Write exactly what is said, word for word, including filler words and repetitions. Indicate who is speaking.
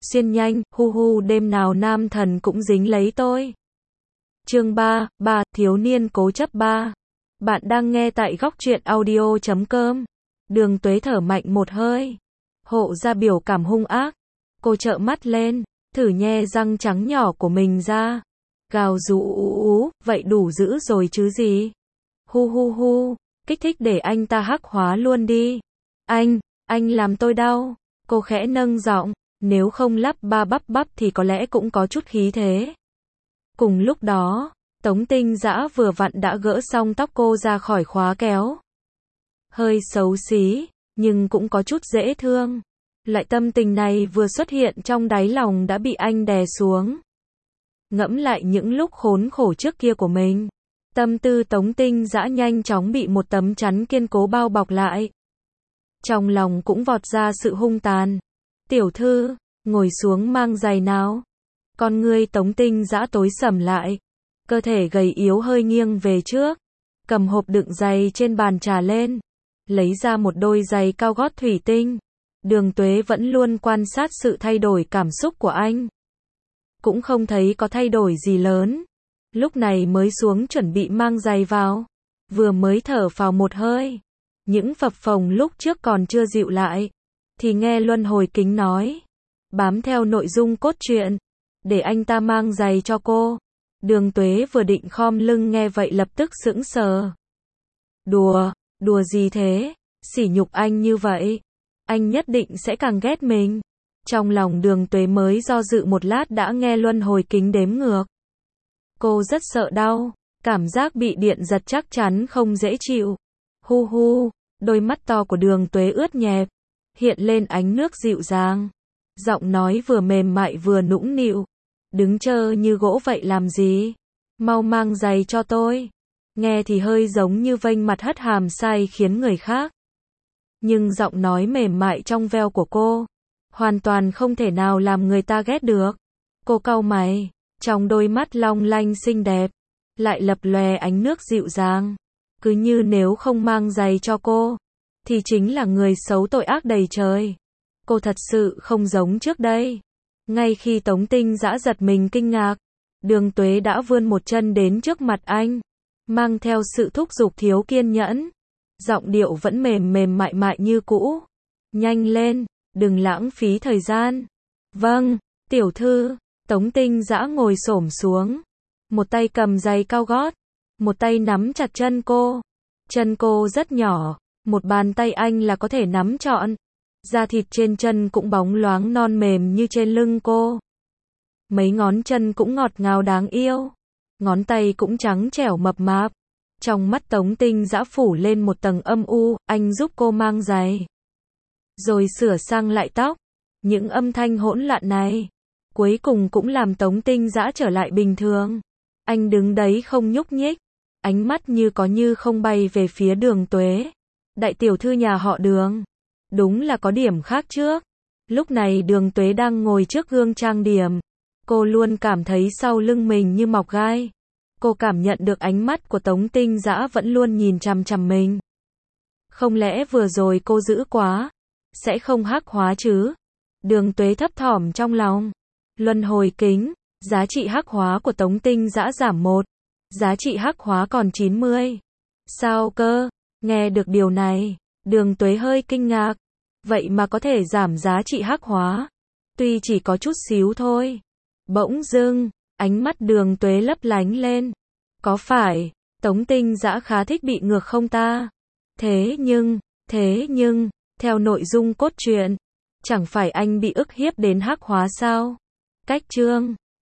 Speaker 1: xuyên nhanh, hu hu đêm nào nam thần cũng dính lấy tôi. Chương ba, ba, thiếu niên cố chấp ba. Bạn đang nghe tại góc truyện audio chấm com. Đường Tuế thở mạnh một hơi. Hộ ra biểu cảm hung ác. Cô trợn mắt lên, thử nhe răng trắng nhỏ của mình ra. Gào rú ú ú, vậy đủ dữ rồi chứ gì. Hu hu hu, kích thích để anh ta hắc hóa luôn đi. Anh, anh làm tôi đau. Cô khẽ nâng giọng, nếu không lắp ba bắp bắp thì có lẽ cũng có chút khí thế. Cùng lúc đó, Tống Tinh Dã vừa vặn đã gỡ xong tóc cô ra khỏi khóa kéo. Hơi xấu xí, nhưng cũng có chút dễ thương. Loại tâm tình này vừa xuất hiện trong đáy lòng đã bị anh đè xuống. Ngẫm lại những lúc khốn khổ trước kia của mình. Tâm tư Tống Tinh Dã nhanh chóng bị một tấm chắn kiên cố bao bọc lại. Trong lòng cũng vọt ra sự hung tàn. Tiểu thư, ngồi xuống mang giày nào. Con ngươi Tống Tinh Dã tối sầm lại. Cơ thể gầy yếu hơi nghiêng về trước. Cầm hộp đựng giày trên bàn trà lên. Lấy ra một đôi giày cao gót thủy tinh. Đường Tuế vẫn luôn quan sát sự thay đổi cảm xúc của anh. Cũng không thấy có thay đổi gì lớn. Lúc này mới xuống chuẩn bị mang giày vào. Vừa mới thở phào một hơi. Những phập phồng lúc trước còn chưa dịu lại. Thì nghe Luân Hồi Kính nói. Bám theo nội dung cốt truyện. Để anh ta mang giày cho cô. Đường Tuế vừa định khom lưng nghe vậy lập tức sững sờ. Đùa, đùa gì thế? Sỉ nhục anh như vậy. Anh nhất định sẽ càng ghét mình. Trong lòng Đường Tuế mới do dự một lát đã nghe Luân Hồi Kính đếm ngược. Cô rất sợ đau. Cảm giác bị điện giật chắc chắn không dễ chịu. Hu hu, đôi mắt to của Đường Tuế ướt nhẹp. Hiện lên ánh nước dịu dàng. Giọng nói vừa mềm mại vừa nũng nịu. Đứng chờ như gỗ vậy làm gì? Mau mang giày cho tôi. Nghe thì hơi giống như vênh mặt hất hàm sai khiến người khác. Nhưng giọng nói mềm mại trong veo của cô. Hoàn toàn không thể nào làm người ta ghét được. Cô cau mày. Trong đôi mắt long lanh xinh đẹp. Lại lập lòe ánh nước dịu dàng. Cứ như nếu không mang giày cho cô. Thì chính là người xấu tội ác đầy trời. Cô thật sự không giống trước đây. Ngay khi Tống Tinh Dã giật mình kinh ngạc. Đường Tuế đã vươn một chân đến trước mặt anh. Mang theo sự thúc giục thiếu kiên nhẫn. Giọng điệu vẫn mềm mềm mại mại như cũ. Nhanh lên, đừng lãng phí thời gian. Vâng, tiểu thư. Tống Tinh Dã ngồi xổm xuống. Một tay cầm giày cao gót. Một tay nắm chặt chân cô. Chân cô rất nhỏ. Một bàn tay anh là có thể nắm trọn. Da thịt trên chân cũng bóng loáng non mềm như trên lưng cô. Mấy ngón chân cũng ngọt ngào đáng yêu. Ngón tay cũng trắng trẻo mập mạp. Trong mắt Tống Tinh Dã phủ lên một tầng âm u, anh giúp cô mang giày. Rồi sửa sang lại tóc. Những âm thanh hỗn loạn này. Cuối cùng cũng làm Tống Tinh Dã trở lại bình thường. Anh đứng đấy không nhúc nhích. Ánh mắt như có như không bay về phía Đường Tuế. Đại tiểu thư nhà họ Đường. Đúng là có điểm khác trước. Lúc này Đường Tuế đang ngồi trước gương trang điểm. Cô luôn cảm thấy sau lưng mình như mọc gai. Cô cảm nhận được ánh mắt của Tống Tinh Dã vẫn luôn nhìn chằm chằm mình. Không lẽ vừa rồi cô dữ quá? Sẽ không hắc hóa chứ? Đường Tuế thấp thỏm trong lòng. Luân Hồi Kính. Giá trị hắc hóa của Tống Tinh Dã giảm một. Giá trị hắc hóa còn chín mươi. Sao cơ? Nghe được điều này. Đường Tuế hơi kinh ngạc. Vậy mà có thể giảm giá trị hắc hóa. Tuy chỉ có chút xíu thôi. Bỗng dưng, ánh mắt Đường Tuế lấp lánh lên. Có phải, Tống Tinh Dã khá thích bị ngược không ta? Thế nhưng, thế nhưng, theo nội dung cốt truyện, chẳng phải anh bị ức hiếp đến hắc hóa sao? Cách chương